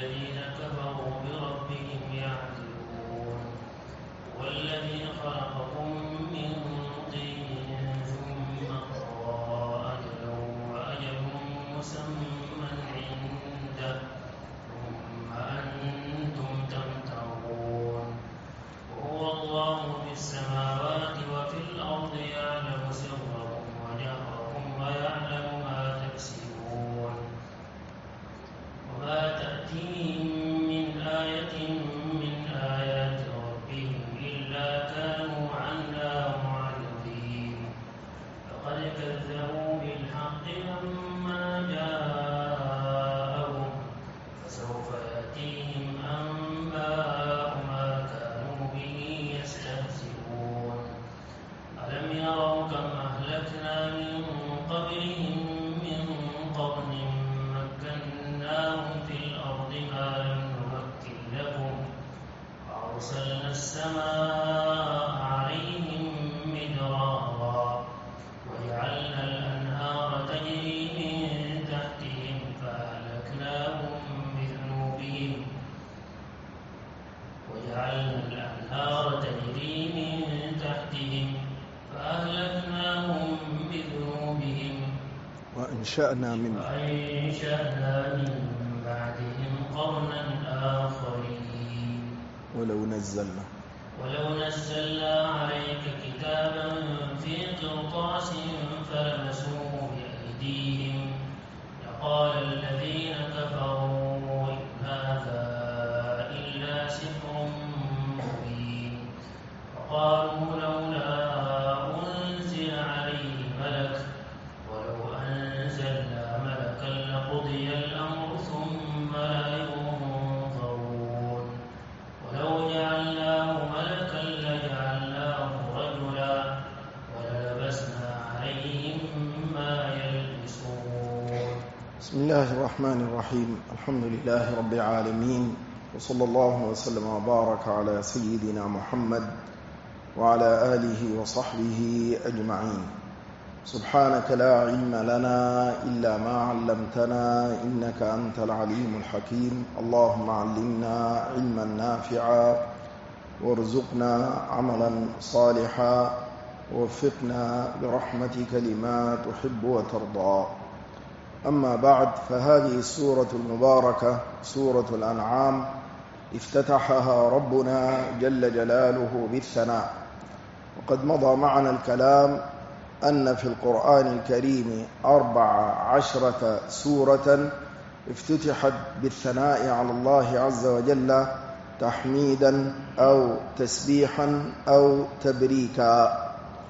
الذين كفروا بربهم يعدلون هو الذي خلقكم من طين ثم قضى أجلا وأجل مسمى عنده ثم أنتم تمترون وهو الله في السماوات وفي الأرض يعلم سركم وجهركم ويعلم ما تكسبون وما تأتيهم من آية من آيات ربهم إلا كانوا عنها معرضين فقد كذبوا بالحق لما جاءهم فسوف يأتيهم أنباء ما كانوا به يستهزئون ألم يروا كم أهلكنا من قبلهم من قرن مكناهم في الأرض ما لم نمكن لكم وأرسلنا السماء عليهم مدرارا وجعلنا الأنهار تجري من تحتهم فأهلكناهم بذنوبهم وأنشأنا من بعدهم قرنا آخرين ولو نزلنا عليك كتابا في قرطاس فلمسوه بأيديهم لقال الذين كفروا إن هذا إلا سحر مبين وقالوا لولا أنزل عليه ملك ولو أنزلنا ملكا لقضي الأمر ثم لا ينظرون ولو جعلناه ملكا لجعلناه رجلا وللبسنا عليهم ما يلبسون. بسم الله الرحمن الرحيم. الحمد لله رب العالمين، وصلى الله وسلم وبارك على سيدنا محمد وعلى آله وصحبه أجمعين. سبحانك لا علم لنا إلا ما علمتنا إنك أنت العليم الحكيم. اللهم علمنا علما نافعا وارزقنا عملا صالحا ووفقنا برحمتك لما تحب وترضى. أما بعد، فهذه السورة المباركة سورة الأنعام افتتحها ربنا جل جلاله بالثناء. وقد مضى معنا الكلام أن في القرآن الكريم 14 سورة افتتحت بالثناء على الله عز وجل تحميدا أو تسبيحا أو تبريكا.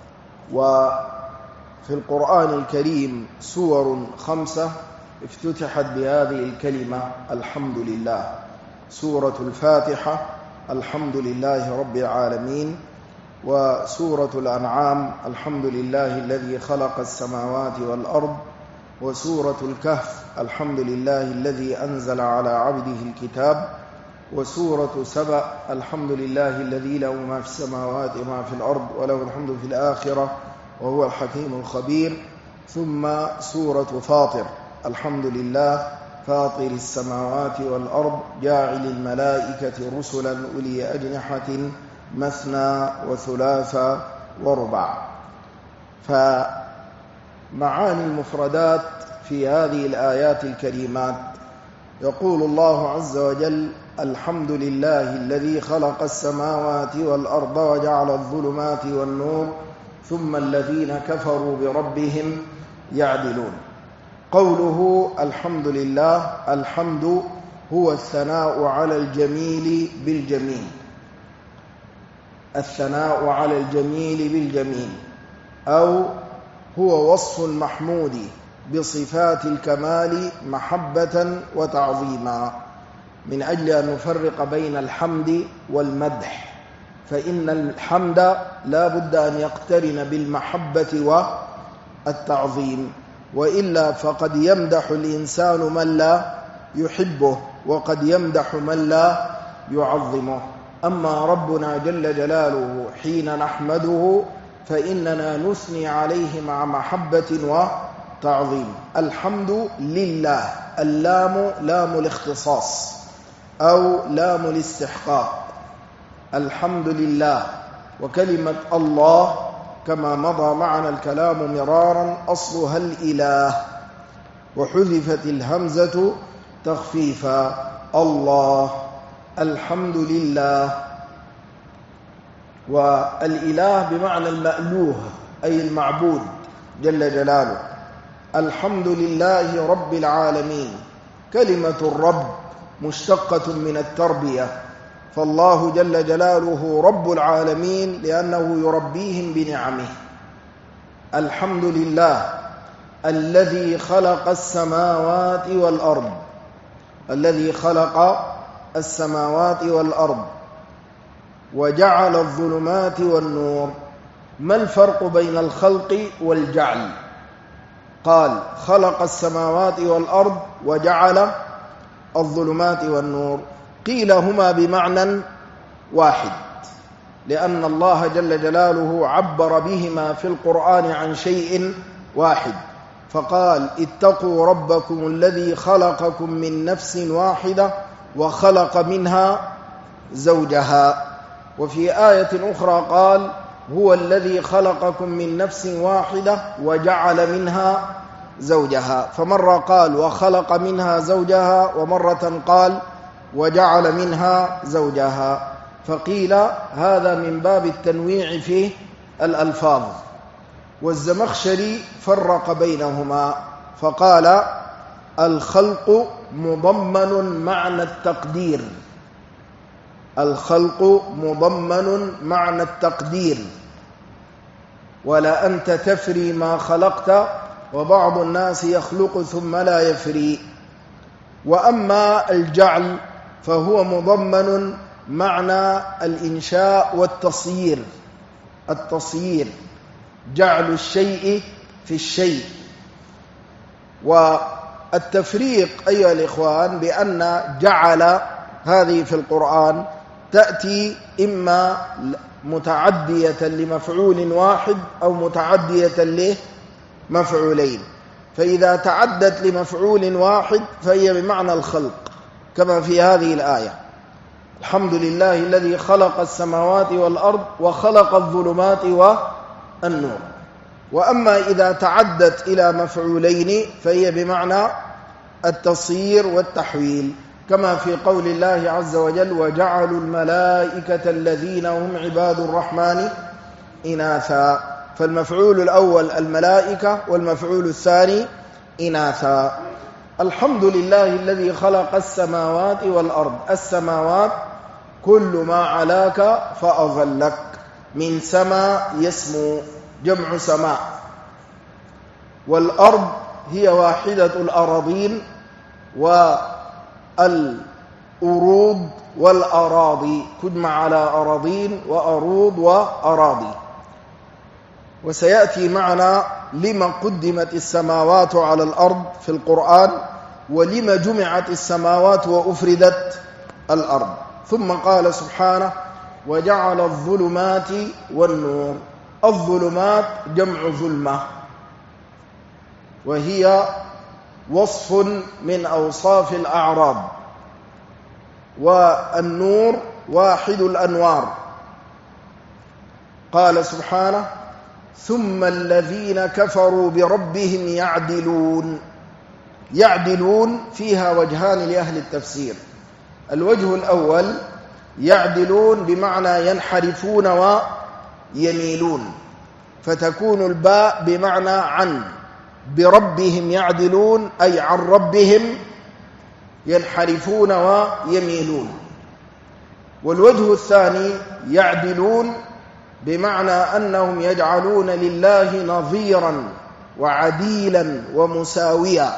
وفي القرآن الكريم سور 5 افتتحت بهذه الكلمة الحمد لله. سورة الفاتحة الحمد لله رب العالمين، وسورة الأنعام الحمد لله الذي خلق السماوات والأرض، وسورة الكهف الحمد لله الذي أنزل على عبده الكتاب، وسورة سبأ الحمد لله الذي له ما في السماوات وما في الأرض وله الحمد في الآخرة وهو الحكيم الخبير. ثم سورة فاطر الحمد لله فاطر السماوات والأرض جاعل الملائكة رسلا أولي أجنحة مثنى وثلاث ورباع. فمعاني المفردات في هذه الآيات الكريمات: يقول الله عز وجل: الحمد لله الذي خلق السماوات والأرض وجعل الظلمات والنور ثم الذين كفروا بربهم يعدلون. قوله الحمد لله، الحمد هو الثناء على الجميل بالجميل، الثناء على الجميل بالجميل، أو هو وصف المحمود بصفات الكمال محبة وتعظيما، من أجل أن نفرق بين الحمد والمدح، فإن الحمد لا بد أن يقترن بالمحبة والتعظيم، وإلا فقد يمدح الإنسان من لا يحبه وقد يمدح من لا يعظمه. أما ربنا جل جلاله حين نحمده فإننا نثني عليه مع محبة وتعظيم. الحمد لله، اللام لام الاختصاص، أو لام الاستحقاق. الحمد لله. وكلمة الله كما مضى معنا الكلام مرارا أصلها الإله، وحذفت الهمزة تخفيفا. الله، الحمد لله. والإله بمعنى المألوه أي المعبود جل جلاله. الحمد لله رب العالمين. كلمة الرب مشتقة من التربية، فالله جل جلاله رب العالمين لأنه يربيهم بنعمه. الحمد لله الذي خلق السماوات والأرض، الذي خلق السماوات والأرض وجعل الظلمات والنور. ما الفرق بين الخلق والجعل؟ قال خلق السماوات والأرض وجعل الظلمات والنور. قيل هما بمعنى واحد، لأن الله جل جلاله عبر بهما في القرآن عن شيء واحد، فقال اتقوا ربكم الذي خلقكم من نفس واحدة وخلق منها زوجها. وفي آية أخرى قال هو الذي خلقكم من نفس واحدة وجعل منها زوجها، فمرة قال وخلق منها زوجها، ومرة قال وجعل منها زوجها. فقيل هذا من باب التنويع في الألفاظ. والزمخشري فرق بينهما فقال الخلق مضمن معنى التقدير، الخلق مضمن معنى التقدير، ولا أنت تفري ما خلقت وبعض الناس يخلق ثم لا يفري. وأما الجعل فهو مضمن معنى الإنشاء والتصيير، التصيير جعل الشيء في الشيء. والتفريق أيها الإخوان بأن جعل هذه في القرآن تأتي إما متعدية لمفعول واحد أو متعدية لمفعولين، فإذا تعدت لمفعول واحد فهي بمعنى الخلق كما في هذه الآية الحمد لله الذي خلق السماوات والأرض وخلق الظلمات والنور. وأما إذا تعدت إلى مفعولين فهي بمعنى التصيير والتحويل، كما في قول الله عز وجل وجعلوا الملائكة الذين هم عباد الرحمن إناثا، فالمفعول الأول الملائكة والمفعول الثاني إناثا. الحمد لله الذي خلق السماوات والأرض. السماوات كل ما علاك فأظلك، من سما يسمو جمع سماء، والأرض هي واحدة الأراضين والأروض والأراضي، تجمع على أراضين وأروض وأراضي. وسيأتي معنا لما قدمت السماوات على الأرض في القرآن، ولما جمعت السماوات وأفردت الأرض. ثم قال سبحانه وجعل الظلمات والنور. الظلمات جمع ظلمة، وهي وصف من أوصاف الأعراض، والنور واحد الأنوار. قال سبحانه ثم الذين كفروا بربهم يعدلون. يعدلون فيها وجهان لأهل التفسير. الوجه الأول يعدلون بمعنى ينحرفون ويميلون، فتكون الباء بمعنى عن. بربهم يعدلون أي عن ربهم ينحرفون ويميلون. والوجه الثاني يعدلون بمعنى أنهم يجعلون لله نظيرا وعديلا ومساويا،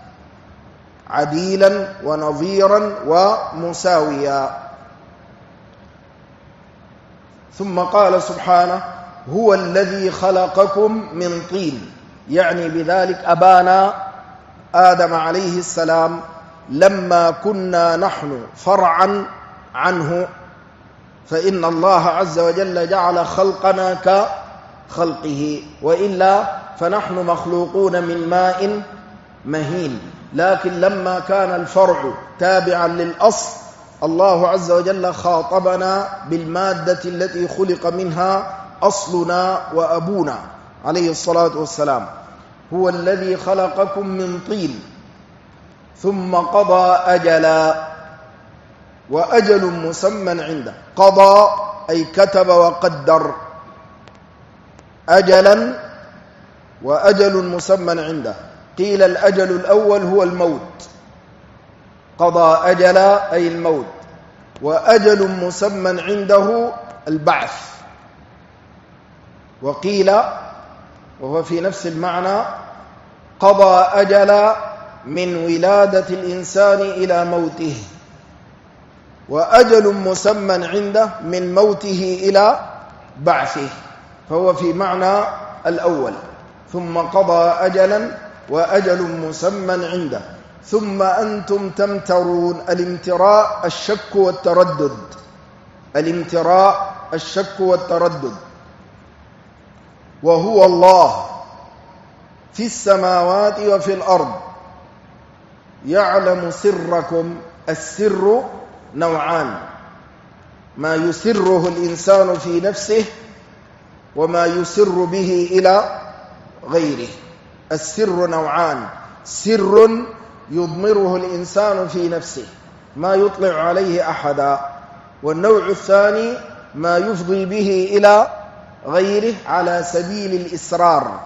عديلا ونظيرا ومساويا. ثم قال سبحانه هو الذي خلقكم من طين، يعني بذلك أبانا آدم عليه السلام لما كنا نحن فرعا عنه، فإن الله عز وجل جعل خلقنا كخلقه، وإلا فنحن مخلوقون من ماء مهين. لكن لما كان الفرع تابعا للأصل الله عز وجل خاطبنا بالمادة التي خلق منها أصلنا وأبونا عليه الصلاة والسلام. هو الذي خلقكم من طين ثم قضى أجلا، وأجل مسمى عنده. قضى أي كتب وقدر، أجلا وأجل مسمى عنده. قيل الأجل الأول هو الموت، قضى أجلا أي الموت، وأجل مسمى عنده البعث. وقيل وهو في نفس المعنى قضى أجلا من ولادة الإنسان إلى موته، وأجل مسمى عنده من موته إلى بعثه، فهو في معنى الأول. ثم قضى أجلا وأجل مسمى عنده ثم أنتم تمترون. الامتراء الشك والتردد، الامتراء الشك والتردد. وهو الله في السماوات وفي الأرض يعلم سركم. السر نوعان: ما يسره الإنسان في نفسه وما يسر به إلى غيره. السر نوعان: سر يضمره الإنسان في نفسه ما يطلع عليه أحدا، والنوع الثاني ما يفضي به إلى غيره على سبيل الإسرار.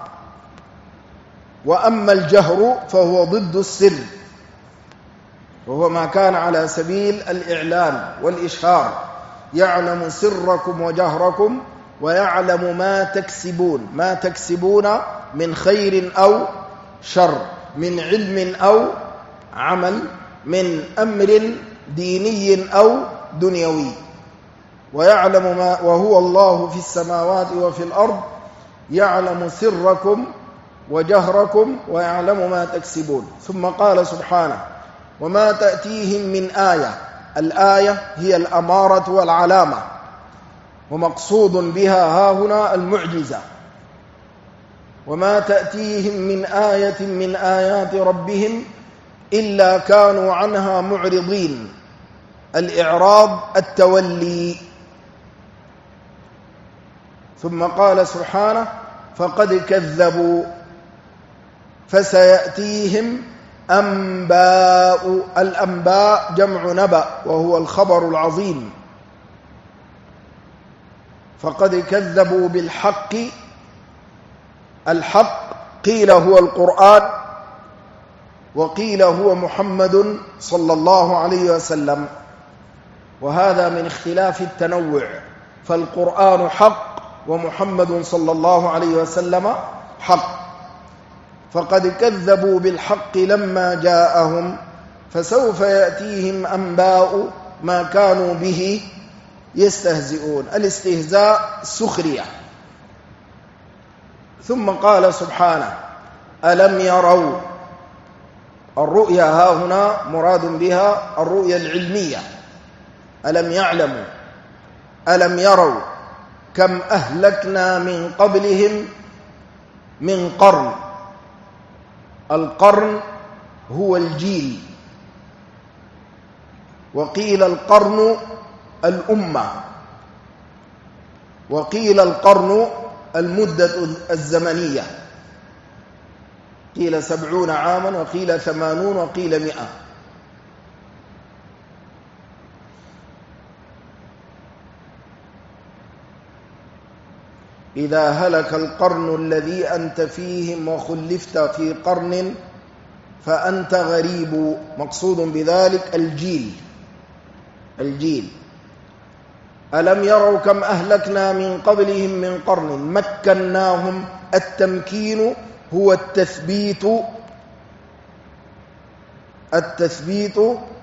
وأما الجهر فهو ضد السر، وهو ما كان على سبيل الإعلان والإشهار. يعلم سركم وجهركم ويعلم ما تكسبون. ما تكسبون من خير أو شر، من علم أو عمل، من أمر ديني أو دنيوي. ويعلم ما، وهو الله في السماوات وفي الأرض يعلم سركم وجهركم ويعلم ما تكسبون. ثم قال سبحانه: وما تأتيهم من آية. الآية هي الأمارة والعلامة، ومقصود بها هاهنا المعجزة. وما تأتيهم من آية من آيات ربهم إلا كانوا عنها معرضين. الإعراض التولي. ثم قال سبحانه: فقد كذبوا فسيأتيهم أنباء. الأنباء جمع نبأ وهو الخبر العظيم. فقد كذبوا بالحق. الحق قيل هو القرآن، وقيل هو محمد صلى الله عليه وسلم، وهذا من اختلاف التنوع. فالقرآن حق ومحمد صلى الله عليه وسلم حق. فقد كذبوا بالحق لما جاءهم فسوف يأتيهم أنباء ما كانوا به يستهزئون. الاستهزاء سخرية. ثم قال سبحانه: ألم يروا. الرؤيا ها هنا مراد بها الرؤيا العلمية. ألم يعلموا، ألم يروا كم أهلكنا من قبلهم من قرن. القرن هو الجيل، وقيل القرن الأمة، وقيل القرن المدة الزمنية. قيل 70 عاما، وقيل 80، وقيل 100. إذا هلك القرن الذي أنت فيهم وخلفت في قرن فأنت غريب. مقصود بذلك الجيل. الجيل. ألم يروا كم أهلكنا من قبلهم من قرن مكناهم. التمكين هو التثبيت، التثبيت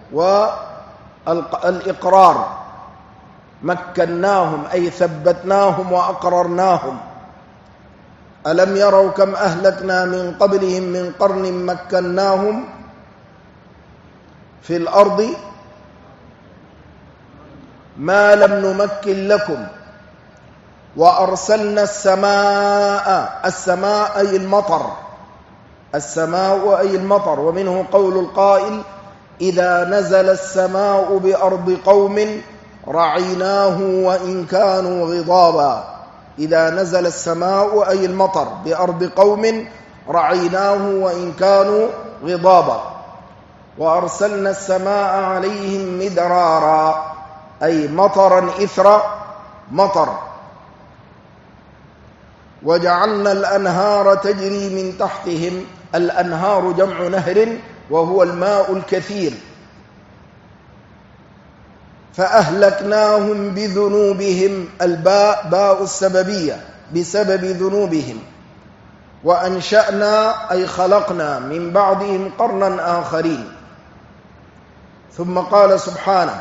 والإقرار. مكناهم أي ثبتناهم وأقررناهم. ألم يروا كم أهلكنا من قبلهم من قرن مكناهم في الأرض ما لم نمكن لكم وأرسلنا السماء. السماء أي المطر، السماء أي المطر. ومنه قول القائل: إذا نزل السماء بأرض قوم رعيناه وإن كانوا غضابا. إذا نزل السماء أي المطر بأرض قوم رعيناه وإن كانوا غضابا. وأرسلنا السماء عليهم مدرارا أي مطرا إثر مطر. وجعلنا الأنهار تجري من تحتهم. الأنهار جمع نهر وهو الماء الكثير. فأهلكناهم بذنوبهم. الباء باء السببية بسبب ذنوبهم. وأنشأنا أي خلقنا من بعدهم قرنا آخرين. ثم قال سبحانه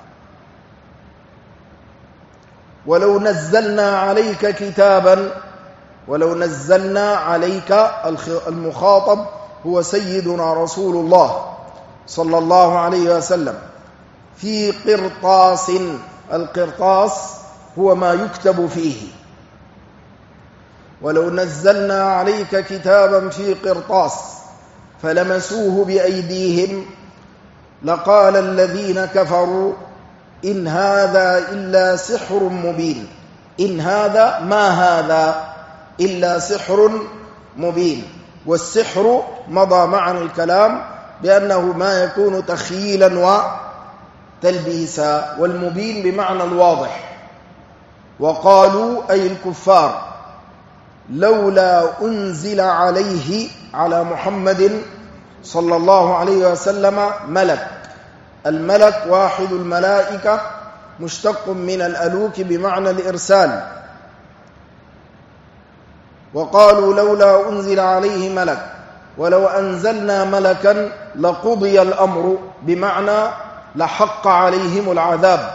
ولو نزلنا عليك كتابا. ولو نزلنا عليك المخاطب هو سيدنا رسول الله صلى الله عليه وسلم في قرطاس. القرطاس هو ما يكتب فيه. ولو نزلنا عليك كتابا في قرطاس فلمسوه بأيديهم لقال الذين كفروا إن هذا إلا سحر مبين. إن هذا ما هذا إلا سحر مبين. والسحر مضى معنا الكلام بأنه ما يكون تخييلا وتلبيسا، والمبين بمعنى الواضح. وقالوا أي الكفار لولا أنزل عليه على محمد صلى الله عليه وسلم ملك. الملك واحد الملائكة مشتق من الألوك بمعنى الإرسال. وقالوا لولا أنزل عليه ملك ولو أنزلنا ملكا لقضي الأمر بمعنى لحق عليهم العذاب.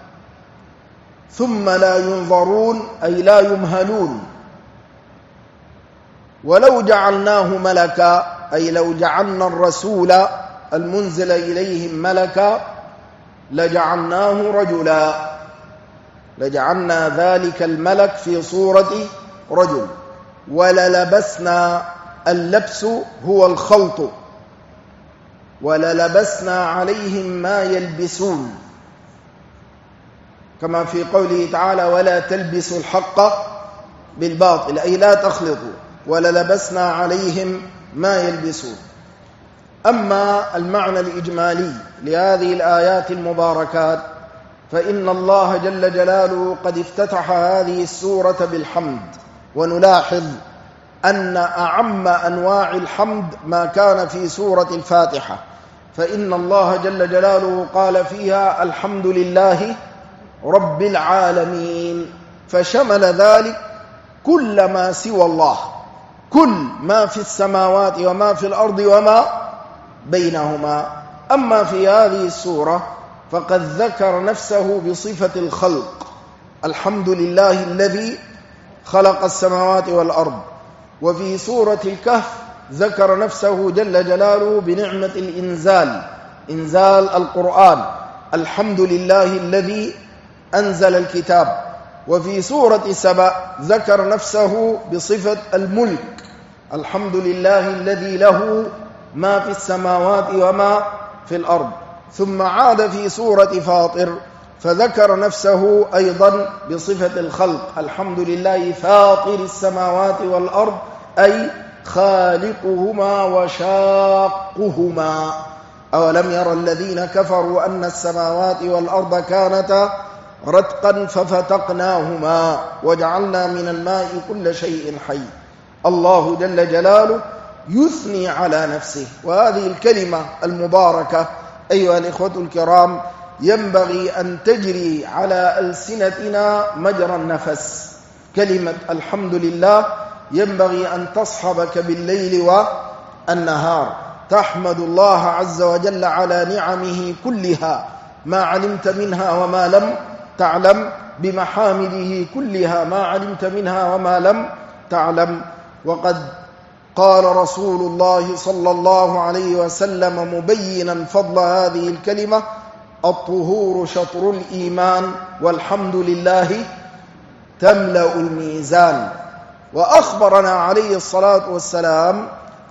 ثم لا ينظرون أي لا يمهلون. ولو جعلناه ملكا أي لو جعلنا الرسول المنزل إليهم ملكا لجعلناه رجلا. لجعلنا ذلك الملك في صورة رجل. وللبسنا اللبس هو الخلط. وللبسنا عليهم ما يلبسون كما في قوله تعالى ولا تلبسوا الحق بالباطل أي لا تخلطوا. وللبسنا عليهم ما يلبسون. أما المعنى الإجمالي لهذه الآيات المباركات فإن الله جل جلاله قد افتتح هذه السورة بالحمد. ونلاحظ أن أعم أنواع الحمد ما كان في سورة الفاتحة، فإن الله جل جلاله قال فيها الحمد لله رب العالمين، فشمل ذلك كل ما سوى الله، كل ما في السماوات وما في الأرض وما بينهما. أما في هذه السورة فقد ذكر نفسه بصفة الخلق، الحمد لله الذي خلق السماوات والأرض. وفي سورة الكهف ذكر نفسه جل جلاله بنعمة الإنزال، إنزال القرآن، الحمد لله الذي أنزل الكتاب. وفي سورة سبأ ذكر نفسه بصفة الملك، الحمد لله الذي له ما في السماوات وما في الأرض. ثم عاد في سورة فاطر فذكر نفسه أيضا بصفة الخلق، الحمد لله فاطر السماوات والأرض أي خالقهما وشاقهما. أولم ير الذين كفروا أن السماوات والأرض كانتا رتقا ففتقناهما وجعلنا من الماء كل شيء حي. الله جل جلاله يثني على نفسه. وهذه الكلمة المباركة أيها الإخوة الكرام ينبغي أن تجري على ألسنتنا مجرى النفس. كلمة الحمد لله ينبغي أن تصحبك بالليل والنهار، تحمد الله عز وجل على نعمه كلها، ما علمت منها وما لم تعلم، بمحامده كلها ما علمت منها وما لم تعلم. وقد قال رسول الله صلى الله عليه وسلم مبينا فضل هذه الكلمة: الطهور شطر الإيمان والحمد لله تملأ الميزان. وأخبرنا عليه الصلاة والسلام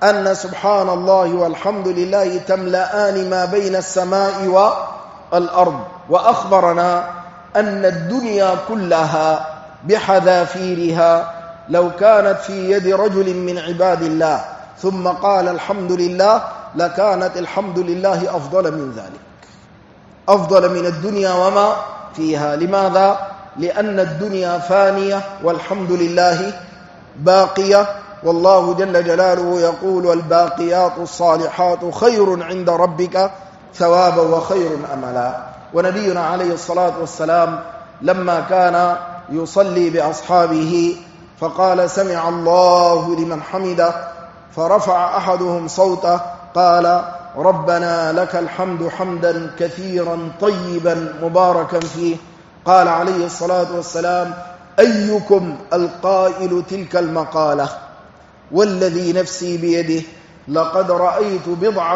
أن سبحان الله والحمد لله تملأان ما بين السماء والأرض، وأخبرنا أن الدنيا كلها بحذافيرها لو كانت في يد رجل من عباد الله ثم قال الحمد لله لكانت الحمد لله أفضل من ذلك، أفضل من الدنيا وما فيها. لماذا؟ لأن الدنيا فانية والحمد لله باقية، والله جل جلاله يقول والباقيات الصالحات خير عند ربك ثوابا وخير أملا. ونبينا عليه الصلاة والسلام لما كان يصلي بأصحابه فقال سمع الله لمن حمده، فرفع أحدهم صوته قال ربنا لك الحمد حمدا كثيرا طيبا مباركا فيه. قال عليه الصلاة والسلام أيكم القائل تلك المقالة والذي نفسي بيده لقد رأيت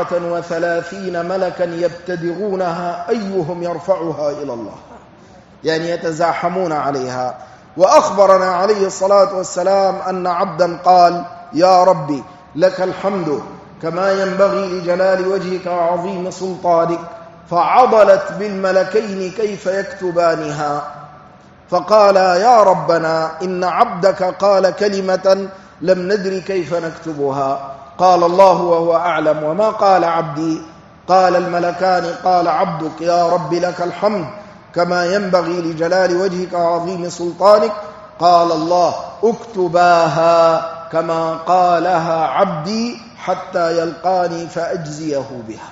37 ملكا يبتدرونها أيهم يرفعها إلى الله، يعني يتزاحمون عليها. وأخبرنا عليه الصلاة والسلام أن عبدا قال يا ربي لك الحمد كما ينبغي لجلال وجهك وعظيم سلطانك، فعضلت بالملكين كيف يكتبانها، فقال يا ربنا إن عبدك قال كلمة لم ندر كيف نكتبها. قال الله وهو أعلم وما قال عبدي. قال الملكان قال عبدك يا رب لك الحمد كما ينبغي لجلال وجهك وعظيم سلطانك. قال الله اكتباها كما قالها عبدي حتى يلقاني فأجزيه بها.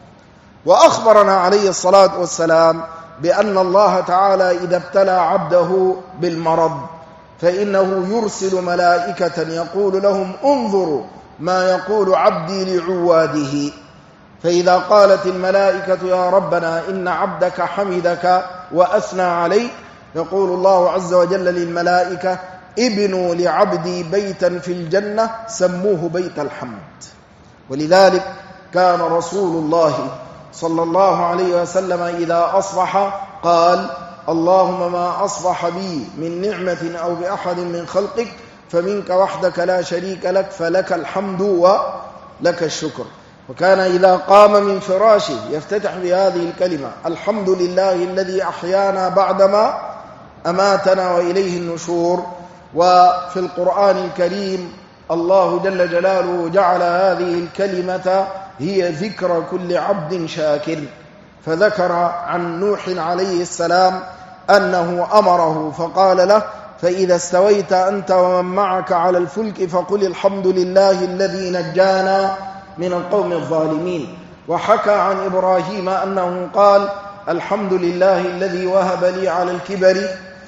وأخبرنا عليه الصلاة والسلام بأن الله تعالى إذا ابتلى عبده بالمرض فإنه يرسل ملائكة يقول لهم انظروا ما يقول عبدي لعواده، فإذا قالت الملائكة يا ربنا إن عبدك حمدك وأثنى عليك، يقول الله عز وجل للملائكة ابنوا لعبدي بيتا في الجنة سموه بيت الحمد. ولذلك كان رسول الله صلى الله عليه وسلم إذا أصبح قال اللهم ما أصبح بي من نعمة أو بأحد من خلقك فمنك وحدك لا شريك لك فلك الحمد ولك الشكر. وكان إذا قام من فراشه يفتتح بهذه الكلمة الحمد لله الذي أحيانا بعدما أماتنا وإليه النشور. وفي القرآن الكريم الله جل جلاله جعل هذه الكلمة هي ذكر كل عبد شاكر، فذكر عن نوح عليه السلام أنه أمره فقال له فإذا استويت أنت ومن معك على الفلك فقل الحمد لله الذي نجانا من القوم الظالمين. وحكى عن إبراهيم أنه قال الحمد لله الذي وهب لي على الكبر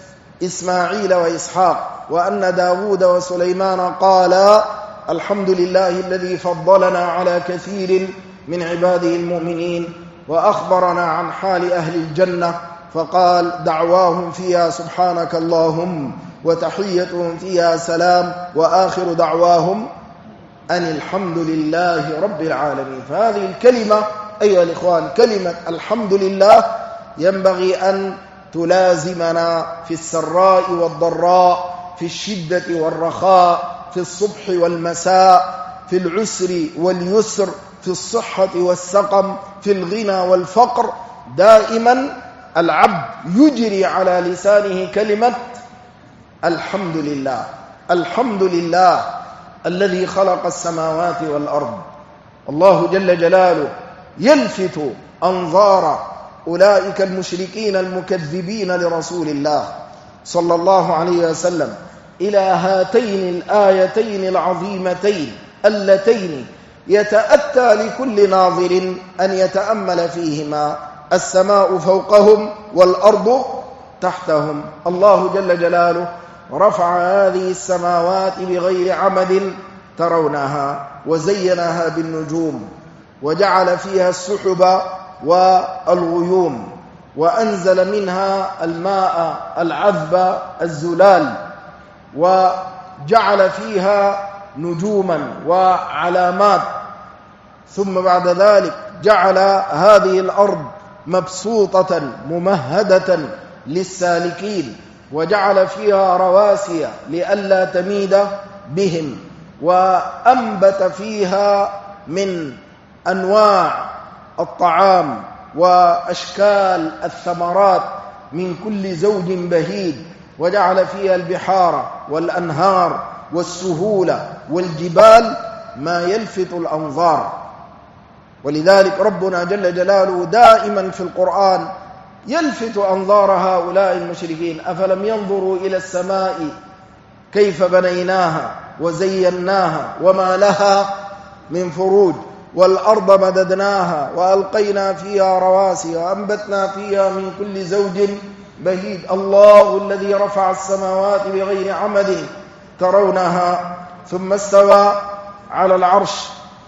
إسماعيل وإسحاق. وأن داود وسليمان قال الحمد لله الذي فضلنا على كثير من عباده المؤمنين. وأخبرنا عن حال أهل الجنة فقال دعواهم فيها سبحانك اللهم وتحيتهم فيها سلام وآخر دعواهم أن الحمد لله رب العالمين. فهذه الكلمة أيها الإخوان كلمة الحمد لله ينبغي أن تلازمنا في السراء والضراء، في الشدة والرخاء، في الصبح والمساء، في العسر واليسر، في الصحة والسقم، في الغنى والفقر. دائما العبد يجري على لسانه كلمة الحمد لله. الحمد لله الذي خلق السماوات والأرض. الله جل جلاله يلفت أنظار أولئك المشركين المكذبين لرسول الله صلى الله عليه وسلم إلى هاتين الآيتين العظيمتين اللتين يتأتى لكل ناظر أن يتأمل فيهما: السماء فوقهم والأرض تحتهم. الله جل جلاله رفع هذه السماوات بغير عمد ترونها وزينها بالنجوم وجعل فيها السحب والغيوم وأنزل منها الماء العذب الزلال وجعل فيها نجوما وعلامات. ثم بعد ذلك جعل هذه الأرض مبسوطة ممهدة للسالكين وجعل فيها رواسي لئلا تميد بهم وأنبت فيها من أنواع الطعام وأشكال الثمرات من كل زوج بهيج، وجعل فيها البحار والأنهار والسهول والجبال ما يلفت الأنظار. ولذلك ربنا جل جلاله دائما في القرآن يلفت أنظار هؤلاء المشركين: أفلم ينظروا إلى السماء كيف بنيناها وزيناها وما لها من فروج، والأرض مددناها وألقينا فيها رواسي وأنبتنا فيها من كل زوج بهيج، الله الذي رفع السماوات بغير عمد ترونها ثم استوى على العرش.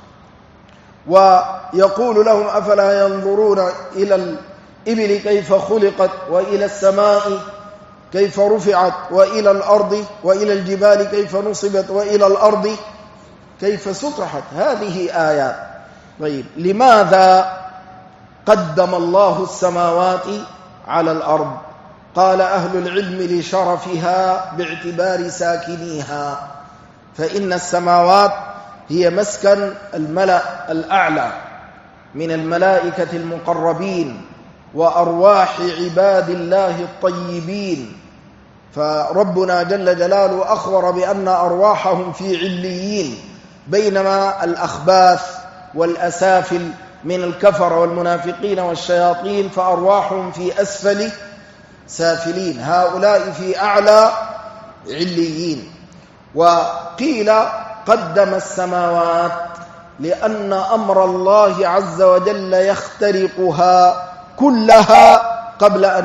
ويقول لهم: أفلا ينظرون إلى الإبل كيف خلقت، وإلى السماء كيف رفعت، وإلى الأرض وإلى الجبال كيف نصبت، وإلى الأرض كيف سطحت. هذه آيات. طيب، لماذا قدم الله السماوات على الأرض؟ قال أهل العلم: لشرفها باعتبار ساكنيها، فإن السماوات هي مسكن الملأ الأعلى من الملائكة المقربين وأرواح عباد الله الطيبين، فربنا جل جلاله أخبر بأن أرواحهم في عليين، بينما الأخباث والأسافل من الكفر والمنافقين والشياطين فأرواحهم في أسفل سافلين، هؤلاء في أعلى عليين. وقيل قدم السماوات لأن أمر الله عز وجل يخترقها كلها قبل أن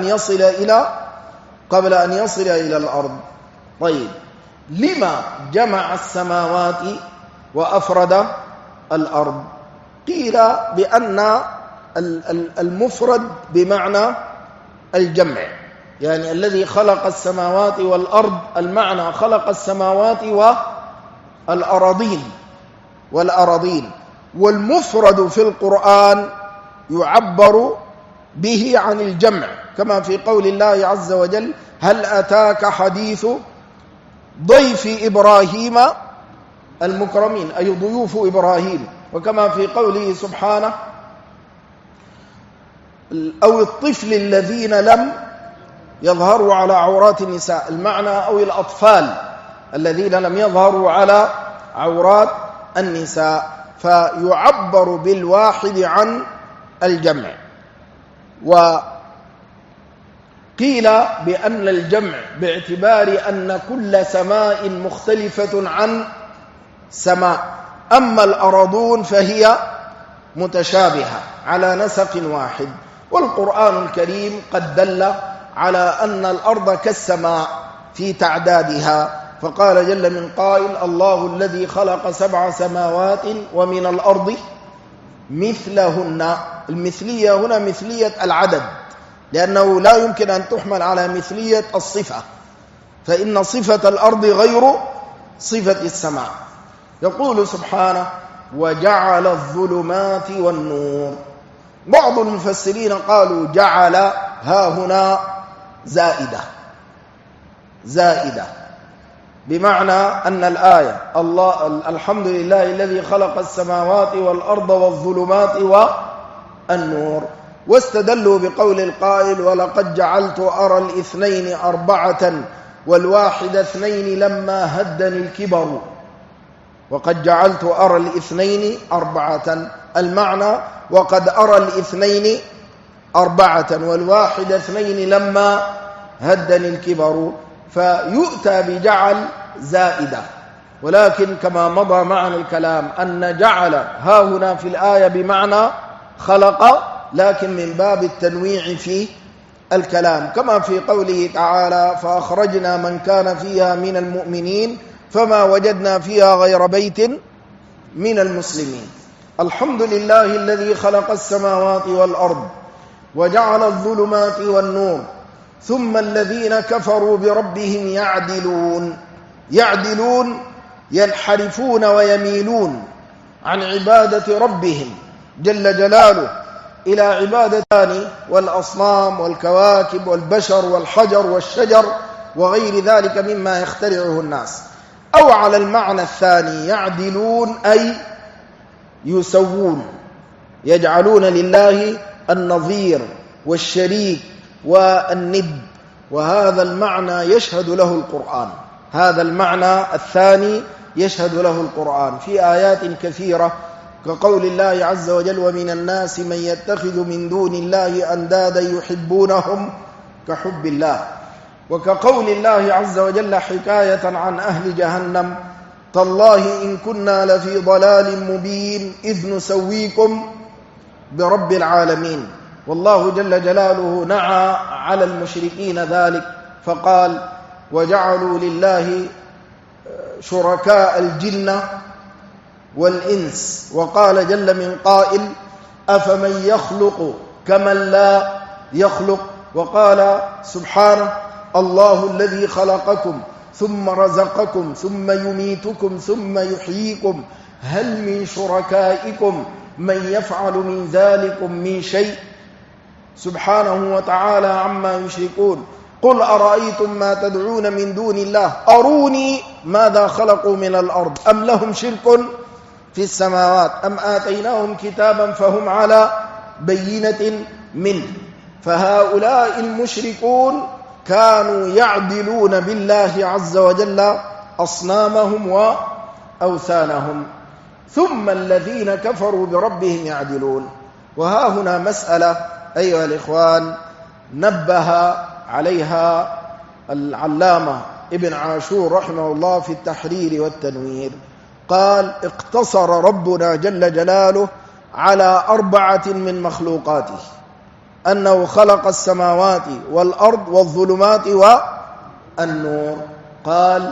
يصل إلى الأرض. طيب، لما جمع السماوات وأفرد الأرض؟ قيل بأن المفرد بمعنى الجمع، يعني الذي خلق السماوات والأرض، المعنى خلق السماوات والأراضين. والمفرد في القرآن يعبر به عن الجمع، كما في قول الله عز وجل: هل أتاك حديث ضيف إبراهيم المكرمين، أي ضيوف إبراهيم. وكما في قوله سبحانه: أو الطفل الذين لم يظهروا على عورات النساء، المعنى أو الأطفال الذين لم يظهروا على عورات النساء، فيعبر بالواحد عن الجمع. وقيل بأن الجمع باعتبار أن كل سماء مختلفة عن سماء، أما الأرضون فهي متشابهة على نسق واحد. والقرآن الكريم قد دل على أن الأرض كالسماء في تعدادها، فقال جل من قائل: الله الذي خلق 7 سماوات ومن الأرض مثلهن. المثلية هنا مثلية العدد، لأنه لا يمكن أن تحمل على مثلية الصفة، فإن صفة الأرض غير صفة السماء. يقول سبحانه: وجعل الظلمات والنور. بعض المفسرين قالوا جعل ها هنا زائدة، بمعنى أن الآية الحمد لله الذي خلق السماوات والأرض والظلمات والنور. واستدلوا بقول القائل: ولقد جعلت أرى الاثنين 4 والواحد 2 لما هدني الكبر. وقد جعلت أرى الاثنين 4، المعنى: وقد أرى الاثنين 4 والواحد 2 لما هدني الكبر. فيؤتى بجعل زائدة، ولكن كما مضى معنا الكلام أن جعل ها هنا في الآية بمعنى خلق، لكن من باب التنويع في الكلام، كما في قوله تعالى: فأخرجنا من كان فيها من المؤمنين فما وجدنا فيها غير بيت من المسلمين. الحمد لله الذي خلق السماوات والأرض وجعل الظلمات والنور ثم الذين كفروا بربهم يعدلون ينحرفون ويميلون عن عبادة ربهم جل جلاله إلى عبادة والأصنام والكواكب والبشر والحجر والشجر وغير ذلك مما يخترعه الناس. أو على المعنى الثاني يعدلون أي يسوون، يجعلون لله النظير والشريك والند، وهذا المعنى يشهد له القرآن، هذا المعنى الثاني يشهد له القرآن في آيات كثيرة، كقول الله عز وجل: ومن الناس من يتخذ من دون الله أندادا يحبونهم كحب الله، وكقول الله عز وجل حكاية عن أهل جهنم: تالله إن كنا لفي ضلال مبين إذ نسويكم برب العالمين. والله جل جلاله نعى على المشركين ذلك فقال: وجعلوا لله شركاء الجن والإنس. وقال جل من قائل: أفمن يخلق كمن لا يخلق. وقال سبحانه: الله الذي خلقكم ثم رزقكم ثم يميتكم ثم يحييكم هل من شركائكم من يفعل من ذلكم من شيء سبحانه وتعالى عما يشركون. قل أرأيتم ما تدعون من دون الله أروني ماذا خلقوا من الأرض أم لهم شرك في السماوات أم آتيناهم كتابا فهم على بينة منه. فهؤلاء المشركون كانوا يعدلون بالله عز وجل أصنامهم وأوثانهم، ثم الذين كفروا بربهم يعدلون. وها هنا مسألة أيها الإخوان نبه عليها العلامة ابن عاشور رحمه الله في التحرير والتنوير، قال: اقتصر ربنا جل جلاله على 4 من مخلوقاته، أنه خلق السماوات والأرض والظلمات والنور. قال: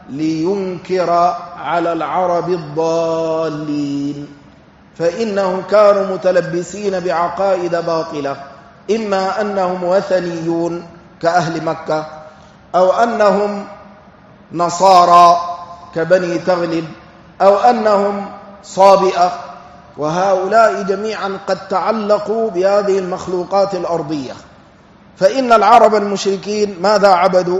لينكر على العرب الضالين، فإنهم كانوا متلبسين بعقائد باطلة، إما أنهم وثنيون كأهل مكة، أو أنهم نصارى كبني تغلب، أو أنهم صابئة، وهؤلاء جميعا قد تعلقوا بهذه المخلوقات الأرضية. فإن العرب المشركين ماذا عبدوا؟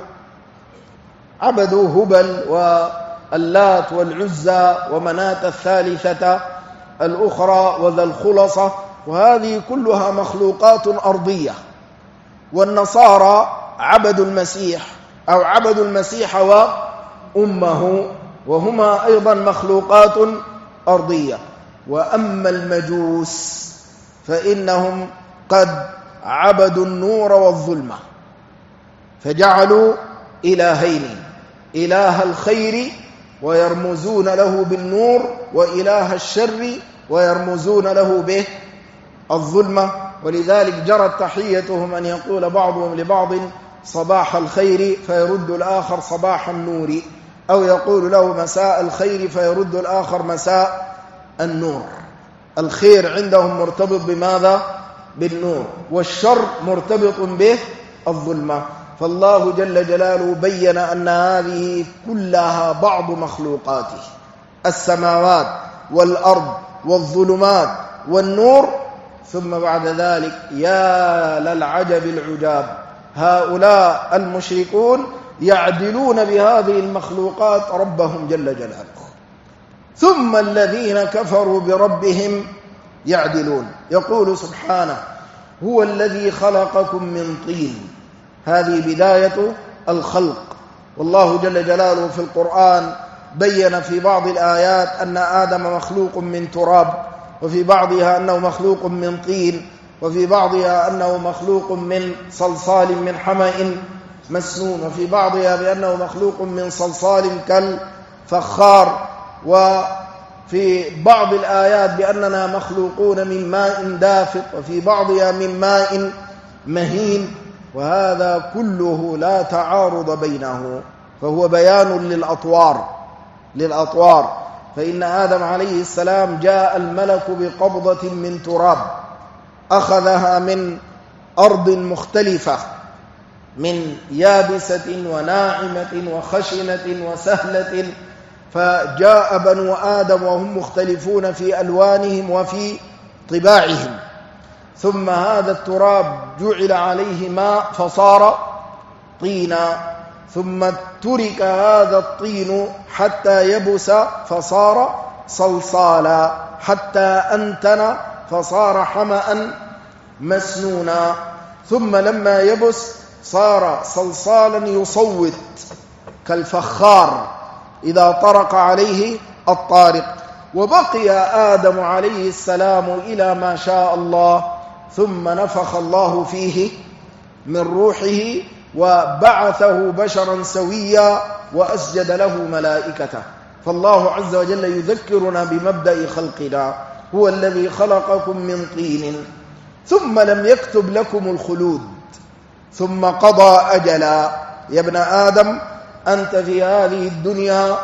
عبدوا هبل واللات والعزى ومناة الثالثة الأخرى وذا الخلصة، وهذه كلها مخلوقات أرضية. والنصارى عبدوا المسيح أو عبدوا المسيح وأمه، وهما أيضا مخلوقات أرضية. وأما المجوس فإنهم قد عبدوا النور والظلمة، فجعلوا إلهين: إله الخير ويرمزون له بالنور، وإله الشر ويرمزون له به الظلمة. ولذلك جرت تحيتهم أن يقول بعضهم لبعض صباح الخير فيرد الآخر صباح النور، أو يقول له مساء الخير فيرد الآخر مساء النور. الخير عندهم مرتبط بماذا؟ بالنور، والشر مرتبط به الظلمة. فالله جل جلاله بين أن هذه كلها بعض مخلوقاته: السماوات والأرض والظلمات والنور. ثم بعد ذلك يا للعجب العجاب، هؤلاء المشركون يعدلون بهذه المخلوقات ربهم جل جلاله. ثم الذين كفروا بربهم يعدلون. يقول سبحانه: هو الذي خلقكم من طين. هذه بداية الخلق. والله جل جلاله في القرآن بين في بعض الآيات أن آدم مخلوق من تراب، وفي بعضها أنه مخلوق من طين، وفي بعضها أنه مخلوق من صلصال من حمأ مسنون، وفي بعضها بأنه مخلوق من صلصال كالفخار، وفي بعض الآيات بأننا مخلوقون من ماء دافق، وفي بعضها من ماء مهين. وهذا كله لا تعارض بينه، فهو بيان للأطوار. فإن آدم عليه السلام جاء الملك بقبضة من تراب، أخذها من أرض مختلفة، من يابسة وناعمة وخشنة وسهلة، فجاء بنو آدم وهم مختلفون في ألوانهم وفي طباعهم. ثم هذا التراب جعل عليه ماء فصار طينا، ثم ترك هذا الطين حتى يبس فصار صلصالا، حتى أنتن فصار حمأ مسنونا، ثم لما يبس صار صلصالا يصوت كالفخار إذا طرق عليه الطارق. وبقي آدم عليه السلام إلى ما شاء الله، ثم نفخ الله فيه من روحه وبعثه بشرا سويا وأسجد له ملائكته. فالله عز وجل يذكرنا بمبدأ خلقنا: هو الذي خلقكم من طين ثم لم يكتب لكم الخلود ثم قضى أجلا. يا ابن آدم، أنت في هذه الدنيا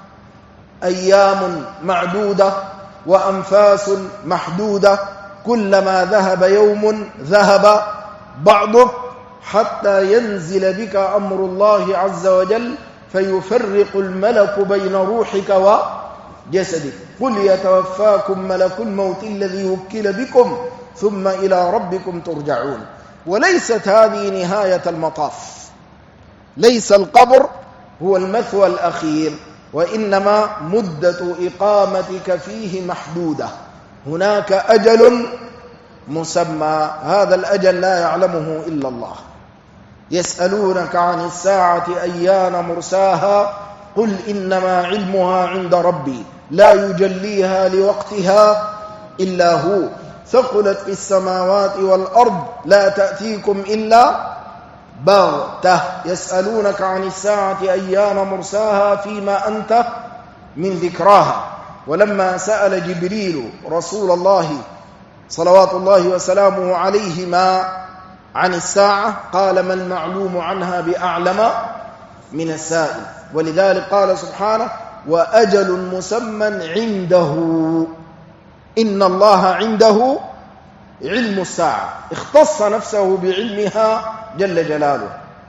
أيام معدودة وأنفاس محدودة، كلما ذهب يوم ذهب بعضه، حتى ينزل بك أمر الله عز وجل فيفرق الملك بين روحك وجسدك. قل يتوفاكم ملك الموت الذي وكل بكم ثم إلى ربكم ترجعون. وليست هذه نهاية المطاف، ليس القبر هو المثوى الأخير، وإنما مدة إقامتك فيه محدودة. هناك أجل مسمى، هذا الأجل لا يعلمه إلا الله. يسألونك عن الساعة أيان مرساها قل إنما علمها عند ربي لا يجليها لوقتها إلا هو ثقلت في السماوات والأرض لا تأتيكم إلا بغتة. يسألونك عن الساعة أيان مرساها فيما أنت من ذكراها. ولما سأل جبريل رسول الله صلوات الله وسلامه عليهما عن الساعة قال: ما المعلوم عنها بأعلم من السائل. ولذلك قال سبحانه: وأجل مسمى عنده، إن الله عنده علم الساعة، اختص نفسه بعلمها جل جلاله.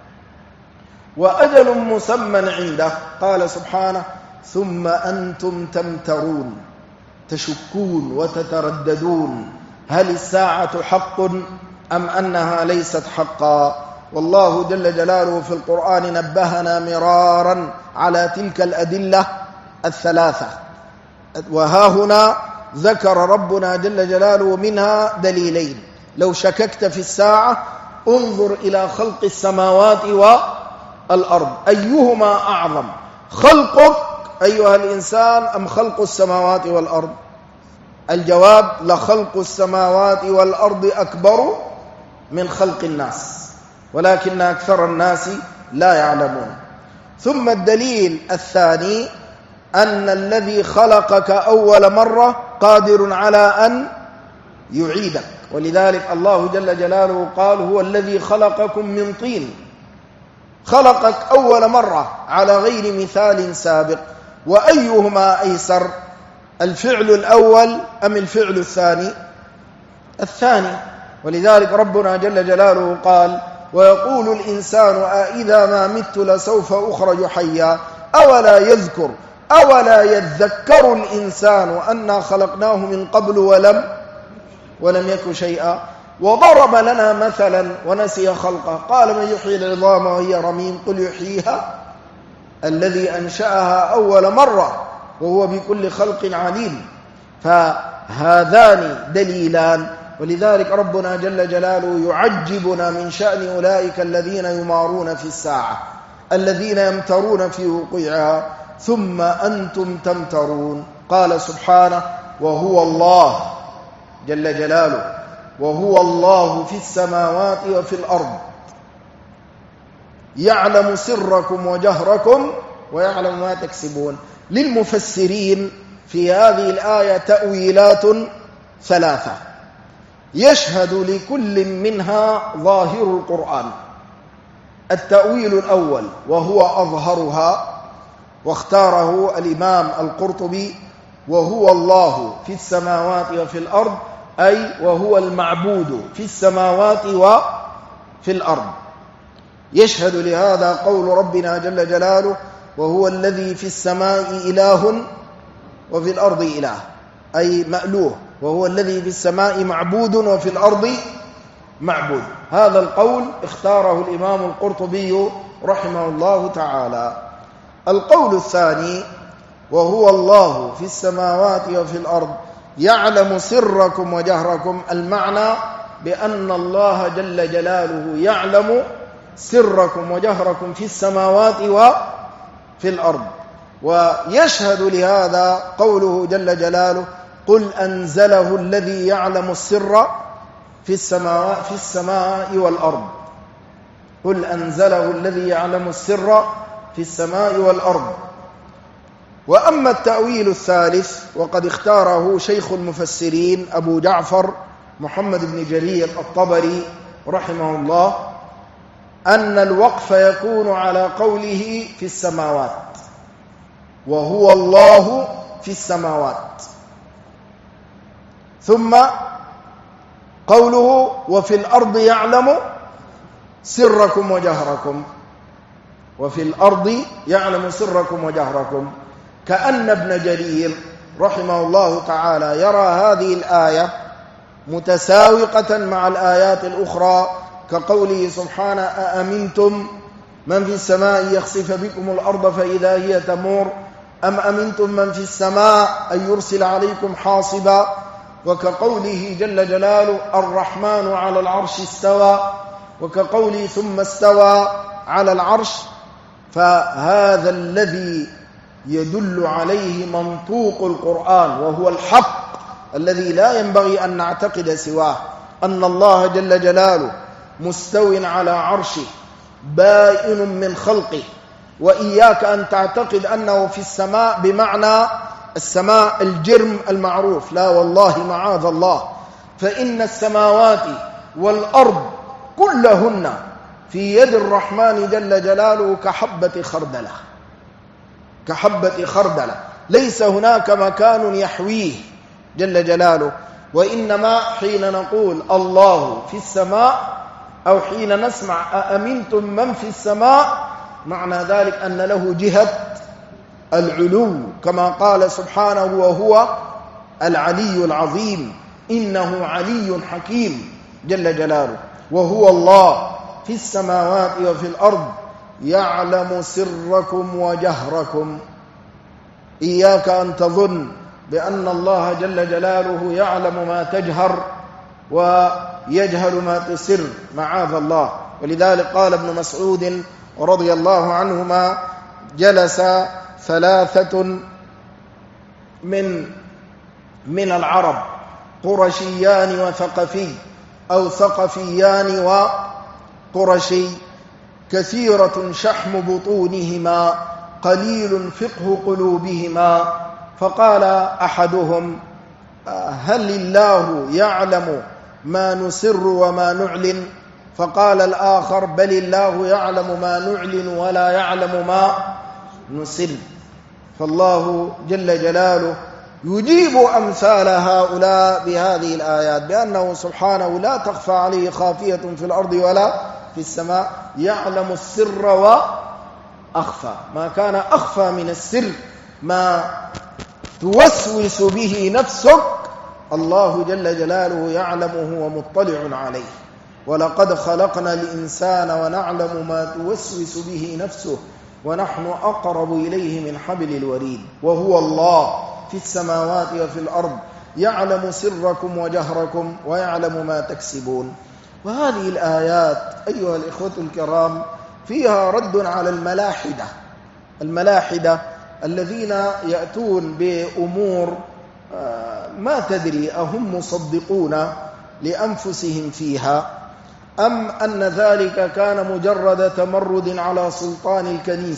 وأجل مسمى عنده، قال سبحانه: ثم أنتم تمترون، تشكون وتترددون هل الساعة حق أم أنها ليست حقا. والله جل جلاله في القرآن نبهنا مرارا على تلك الأدلة الثلاثة، وها هنا ذكر ربنا جل جلاله منها دليلين. لو شككت في الساعة انظر إلى خلق السماوات والأرض، أيهما أعظم، خلقك أيها الإنسان أم خلق السماوات والأرض؟ الجواب: لخلق السماوات والأرض أكبر من خلق الناس، ولكن أكثر الناس لا يعلمون. ثم الدليل الثاني أن الذي خلقك أول مرة قادر على أن يعيدك، ولذلك الله جل جلاله قال: هو الذي خلقكم من طين، خلقك أول مرة على غير مثال سابق. وأيهما أيسر، الفعل الأول أم الفعل الثاني؟ الثاني. ولذلك ربنا جل جلاله قال: ويقول الإنسان أإذا ما مت لسوف أخرج حيا أولا يذكر أولا يذكر الإنسان أنا خلقناه من قبل ولم يك شيئا. وضرب لنا مثلا ونسي خلقه قال: من يحيي العظام وهي رميم قل يحييها الذي أنشأها أول مرة وهو بكل خلق عليم. فهذان دليلان. ولذلك ربنا جل جلاله يعجبنا من شأن أولئك الذين يمارون في الساعة، الذين يمترون في وقوعها، ثم أنتم تمترون. قال سبحانه: وهو الله جل جلاله، وهو الله في السماوات وفي الأرض، يعلم سركم وجهركم ويعلم ما تكسبون. للمفسرين في هذه الآية تأويلات ثلاثة يشهد لكل منها ظاهر القرآن. التأويل الأول وهو أظهرها واختاره الإمام القرطبي: وهو الله في السماوات وفي الأرض، أي وهو المعبود في السماوات وفي الأرض. يشهد لهذا قول ربنا جل جلاله: وهو الذي في السماء إله وفي الأرض إله، أي مألوه، وهو الذي في السماء معبود وفي الأرض معبود. هذا القول اختاره الإمام القرطبي رحمه الله تعالى. القول الثاني: وهو الله في السماوات وفي الأرض يعلم سركم وجهركم. المعنى بأن الله جل جلاله يعلم سركم وجهركم في السماوات وفي الأرض. ويشهد لهذا قوله جل جلاله: قل أنزله الذي يعلم السر في السماء والأرض. قل أنزله الذي يعلم السر في السماء والأرض. وأما التأويل الثالث وقد اختاره شيخ المفسرين أبو جعفر محمد بن جرير الطبري رحمه الله، أن الوقف يكون على قوله في السماوات، وهو الله في السماوات، ثم قوله وفي الأرض يعلم سركم وجهركم. وفي الأرض يعلم سركم وجهركم. كأن ابن جرير رحمه الله تعالى يرى هذه الآية متساوقة مع الآيات الأخرى، كقوله سبحانه: أأمنتم من في السماء يخسف بكم الأرض فإذا هي تمور أم أمنتم من في السماء أن يرسل عليكم حاصبا. وكقوله جل جلاله: الرحمن على العرش استوى. وكقوله: ثم استوى على العرش. فهذا الذي يدل عليه منطوق القرآن، وهو الحق الذي لا ينبغي أن نعتقد سواه، أن الله جل جلاله مستو على عرشه بائن من خلقه. وإياك أن تعتقد أنه في السماء بمعنى السماء الجرم المعروف، لا والله معاذ الله، فإن السماوات والأرض كلهن في يد الرحمن جل جلاله كحبة خردلة. كحبة خردلة، ليس هناك مكان يحويه جل جلاله. وإنما حين نقول الله في السماء، أو حين نسمع أأمنتم من في السماء، معنى ذلك أن له جهة العلو، كما قال سبحانه: وهو العلي العظيم، إنه علي حكيم جل جلاله. وهو الله في السماوات وفي الأرض يعلم سركم وجهركم. إياك أن تظن بأن الله جل جلاله يعلم ما تجهر ويجهل ما تسر، معاذ الله. ولذلك قال ابن مسعود رضي الله عنهما: جلس ثلاثة من العرب، قرشيان وثقفي، أو ثقفيان وقرشي، كثيرة شحم بطونهما قليل فقه قلوبهما. فقال أحدهم: هل الله يعلم ما نسر وما نعلن؟ فقال الآخر: بل الله يعلم ما نعلن ولا يعلم ما نسر. فالله جل جلاله يجيب أمثال هؤلاء بهذه الآيات بأنه سبحانه لا تخفى عليه خافية في الأرض ولا في السماء، يعلم السر وأخفى. ما كان أخفى من السر، ما توسوس به نفسك، الله جل جلاله يعلمه ومطلع عليه. ولقد خلقنا الإنسان ونعلم ما توسوس به نفسه ونحن أقرب إليه من حبل الوريد. وهو الله في السماوات وفي الأرض يعلم سركم وجهركم ويعلم ما تكسبون. وهذه الآيات أيها الإخوة الكرام فيها رد على الملاحدة الذين يأتون بأمور ما تدري أهم مصدقون لأنفسهم فيها أم أن ذلك كان مجرد تمرد على سلطان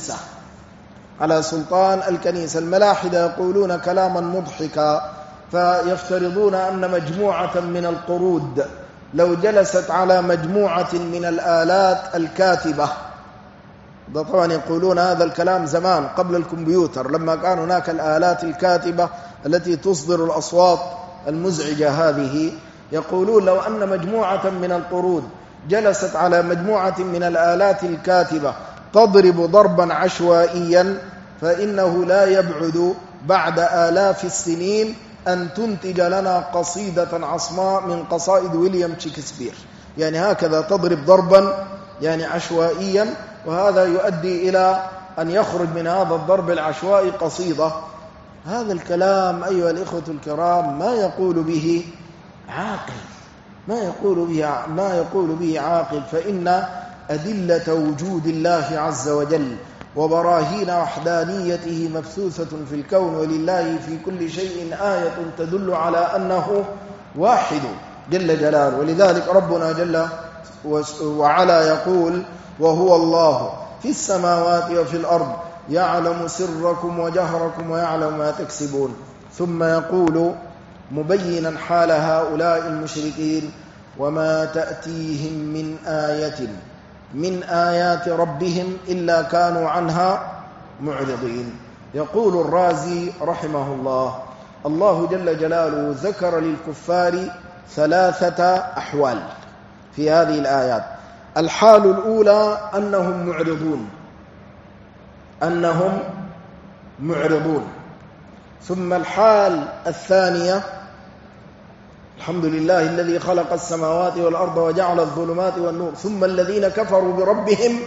الكنيسة. الملاحدة يقولون كلاما مضحكا، فيفترضون أن مجموعة من القرود لو جلست على مجموعة من الآلات الكاتبة، ده طبعا يقولون هذا الكلام زمان قبل الكمبيوتر، لما كان هناك الآلات الكاتبة التي تصدر الأصوات المزعجة هذه، يقولون لو أن مجموعة من القرود جلست على مجموعة من الآلات الكاتبة تضرب ضربا عشوائيا، فإنه لا يبعد بعد آلاف السنين أن تنتج لنا قصيدة عصماء من قصائد ويليام شكسبير. يعني هكذا تضرب ضربا يعني عشوائيا، وهذا يؤدي إلى أن يخرج من هذا الضرب العشوائي قصيدة. هذا الكلام أيها الإخوة الكرام ما يقول به عاقل، ما يقول به عاقل، فإن أدلة وجود الله عز وجل وبراهين وحدانيته مبثوثة في الكون، ولله في كل شيء آية تدل على أنه واحد جل جلاله. ولذلك ربنا جل وعلا يقول: وهو الله في السماوات وفي الأرض يعلم سركم وجهركم ويعلم ما تكسبون. ثم يقول مبينا حال هؤلاء المشركين: وما تأتيهم من آيات ربهم إلا كانوا عنها معرضين. يقول الرازي رحمه الله: الله جل جلاله ذكر للكفار 3 أحوال في هذه الآيات. الحال الأولى أنهم معرضون. ثم الحال الثانية: الحمد لله الذي خلق السماوات والأرض وجعل الظلمات والنور. ثم الذين كفروا بربهم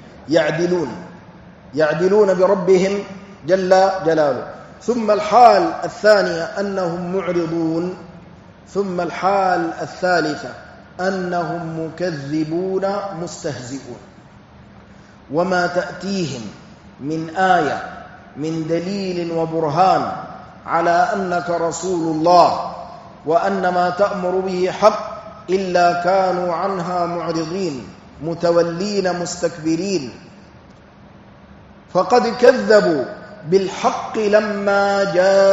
يعدلون بربهم جل جلاله. ثم الحال الثانية أنهم معرضون. ثم الحال الثالثة أنهم مكذبون مستهزئون. وما تأتيهم من آية من دليل وبرهان على أنك رسول الله وأن ما تأمر به حق إلا كانوا عنها معرضين متولين مستكبرين. فقد كذبوا بالحق لما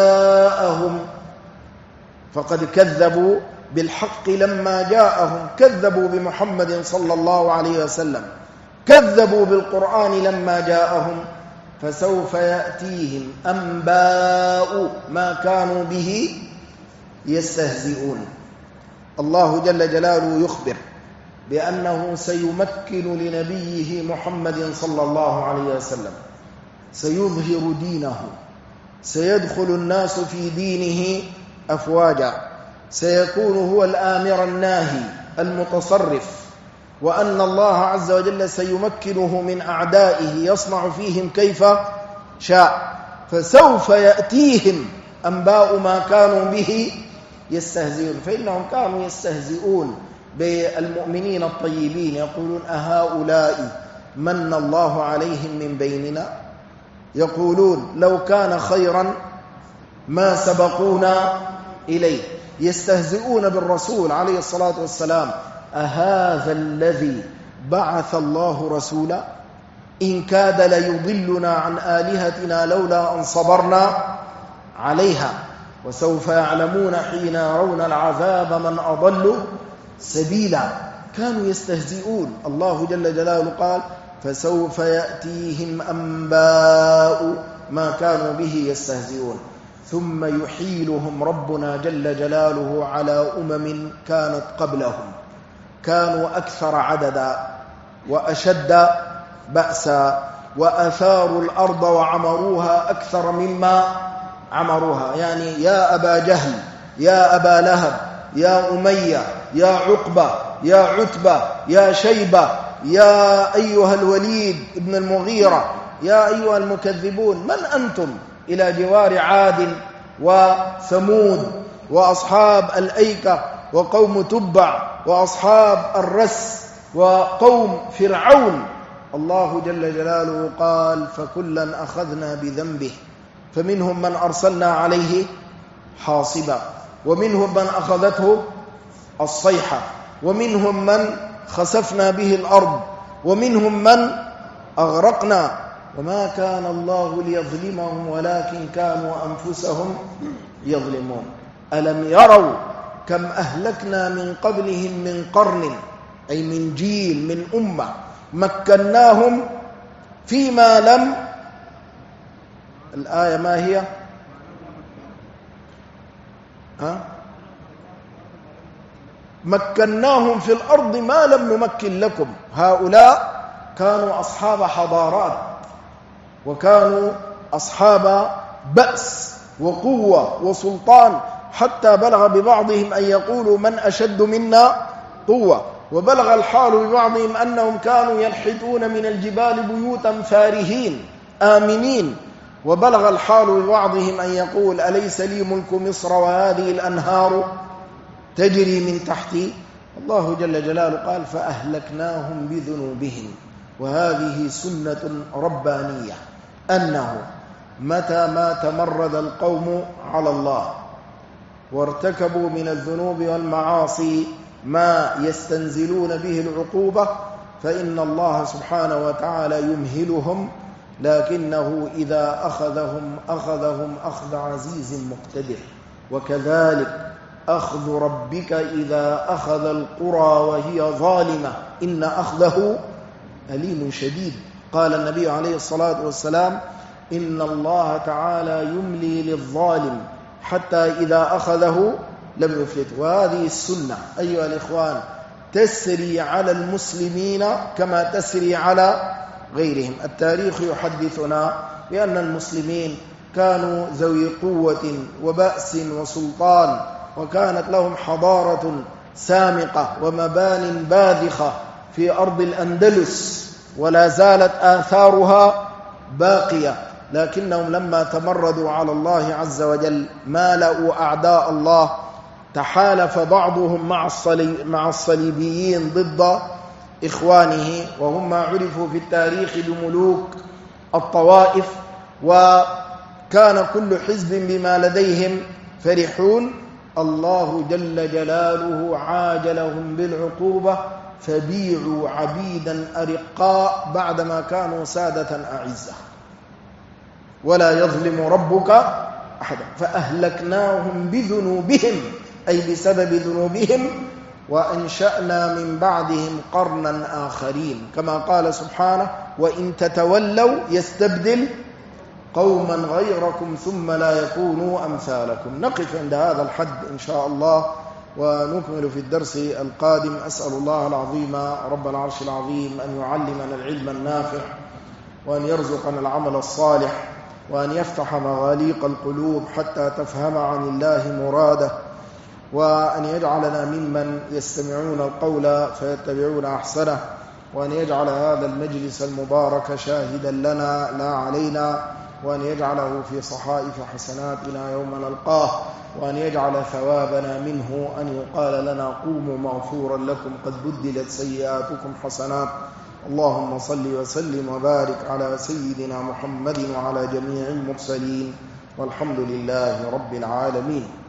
جاءهم، كذبوا بمحمد صلى الله عليه وسلم، كذبوا بالقرآن لما جاءهم. فسوف يأتيهم أنباء ما كانوا به يستهزئون. الله جل جلاله يخبر بأنه سيمكن لنبيه محمد صلى الله عليه وسلم، سيظهر دينه، سيدخل الناس في دينه أفواجا، سيكون هو الآمر الناهي المتصرف، وأن الله عز وجل سيمكنه من أعدائه يصنع فيهم كيف شاء. فسوف يأتيهم أنباء ما كانوا به يستهزئون، فإنهم كانوا يستهزئون بالمؤمنين الطيبين، يقولون: أهؤلاء من الله عليهم من بيننا؟ يقولون: لو كان خيرا ما سبقونا إليه. يستهزئون بالرسول عليه الصلاة والسلام: أهذا الذي بعث الله رسولا إن كاد ليضلنا عن آلهتنا لولا أن صبرنا عليها وسوف يعلمون حين يرون العذاب من أضل سبيلا. كانوا يستهزئون. الله جل جلاله قال: فسوف يأتيهم أنباء ما كانوا به يستهزئون. ثم يحيلهم ربنا جل جلاله على كانت قبلهم، كانوا أكثر عددا وأشد بأسا وأثاروا الأرض وعمروها أكثر مما عمروها. يعني يا أبا جهل، يا أبا لهب، يا أمية، يا عقبة، يا عتبة، يا شيبة، يا أيها الوليد ابن المغيرة، يا أيها المكذبون، من أنتم إلى جوار عاد وثمود وأصحاب الأيكة وقوم تبع وأصحاب الرس وقوم فرعون. الله جل جلاله قال: فكلا أخذنا بذنبه، فمنهم من أرسلنا عليه حاصبا، ومنهم من أخذته الصيحة، ومنهم من خسفنا به الأرض، ومنهم من أغرقنا. وما كان الله ليظلمهم ولكن كانوا أنفسهم يظلمون. ألم يروا كم أهلكنا من قبلهم من قرن، أي من جيل، من أمة، مكناهم فيما لم، الآية ما هي؟ مكناهم في الأرض ما لم نمكن لكم. هؤلاء كانوا أصحاب حضارات، وكانوا أصحاب بأس وقوة وسلطان، حتى بلغ ببعضهم أن يقولوا: من أشد منا قوة. وبلغ الحال ببعضهم أنهم كانوا ينحتون من الجبال بيوتا فارهين آمنين، وبلغ الحال ببعضهم أن يقول أليس لي ملك مصر وهذه الأنهار تجري من تحتي. الله جل جلاله قال فأهلكناهم بذنوبهم. وهذه سنة ربانية، أنه متى ما تمرد القوم على الله وارتكبوا من الذنوب والمعاصي ما يستنزلون به العقوبة فإن الله سبحانه وتعالى يمهلهم، لكنه إذا أخذهم أخذ عزيز مقتدر. وكذلك أخذ ربك إذا أخذ القرى وهي ظالمة إن أخذه أليم شديد. قال النبي عليه الصلاة والسلام إن الله تعالى يملي للظالم حتى إذا أخذه لم يفلت. وهذه السنة أيها الإخوان تسري على المسلمين كما تسري على غيرهم. التاريخ يحدثنا بأن المسلمين كانوا ذوي قوة وبأس وسلطان، وكانت لهم حضارة سامقة ومبان باذخة في أرض الأندلس، ولا زالت آثارها باقية، لكنهم لما تمردوا على الله عز وجل مالأوا أعداء الله. تحالف بعضهم مع الصليبيين ضد إخوانه، وهم ما عرفوا في التاريخ بملوك الطوائف، وكان كل حزب بما لديهم فرحون. الله جل جلاله عاجلهم بالعقوبة فبيعوا عبيدا أرقاء بعدما كانوا سادة أعزة، ولا يظلم ربك أحدا. فأهلكناهم بذنوبهم أي بسبب ذنوبهم، وأنشأنا من بعدهم قرنا آخرين، كما قال سبحانه وإن تتولوا يستبدل قوما غيركم ثم لا يكونوا أمثالكم. نقف عند هذا الحد إن شاء الله ونكمل في الدرس القادم. أسأل الله العظيم رب العرش العظيم أن يعلمنا العلم النافع، وأن يرزقنا العمل الصالح، وأن يفتح مغاليق القلوب حتى تفهم عن الله مراده، وأن يجعلنا ممن يستمعون القول فيتبعون أحسنه، وأن يجعل هذا المجلس المبارك شاهدا لنا لا علينا، وأن يجعله في صحائف حسناتنا يوم نلقاه، وأن يجعل ثوابنا منه أن يقال لنا قوموا مغفورا لكم قد بدلت سيئاتكم حسنات. اللهم صل وسلم وبارك على سيدنا محمد وعلى جميع المرسلين، والحمد لله رب العالمين.